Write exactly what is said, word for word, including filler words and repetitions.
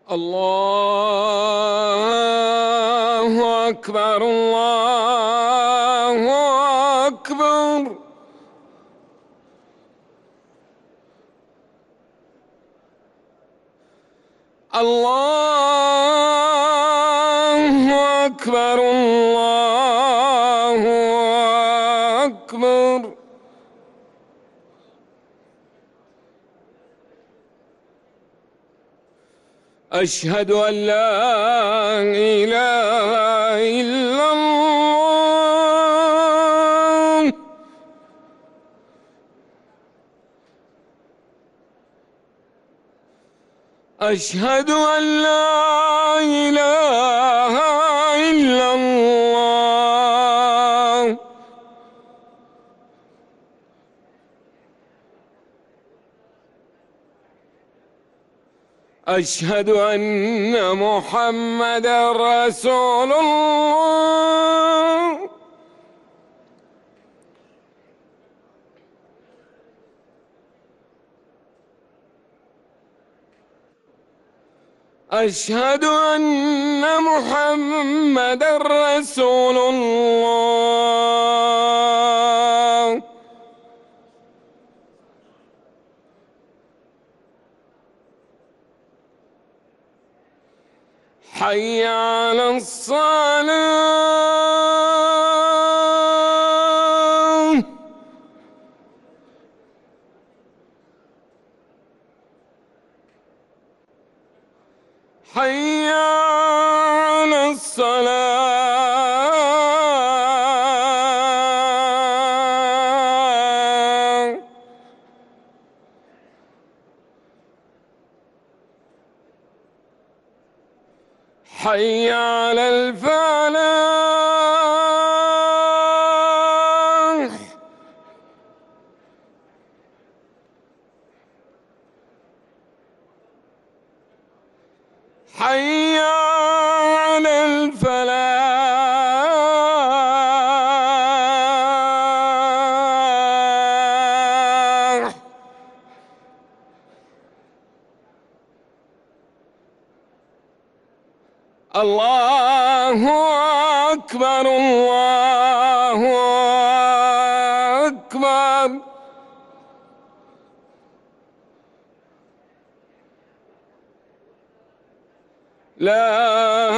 الله أكبر الله أكبر. الله أكبر الله أكبر. أشهد أن لا إله إلا الله. أشهد أن لا إله إلا الله. أشهد أن محمدًا رسول الله. أشهد أن محمدًا رسول الله. حي على الصلاة. حي على الصلاة. حي على الفلاح. حي على الفلاح. الله أكبر الله أكبر. لا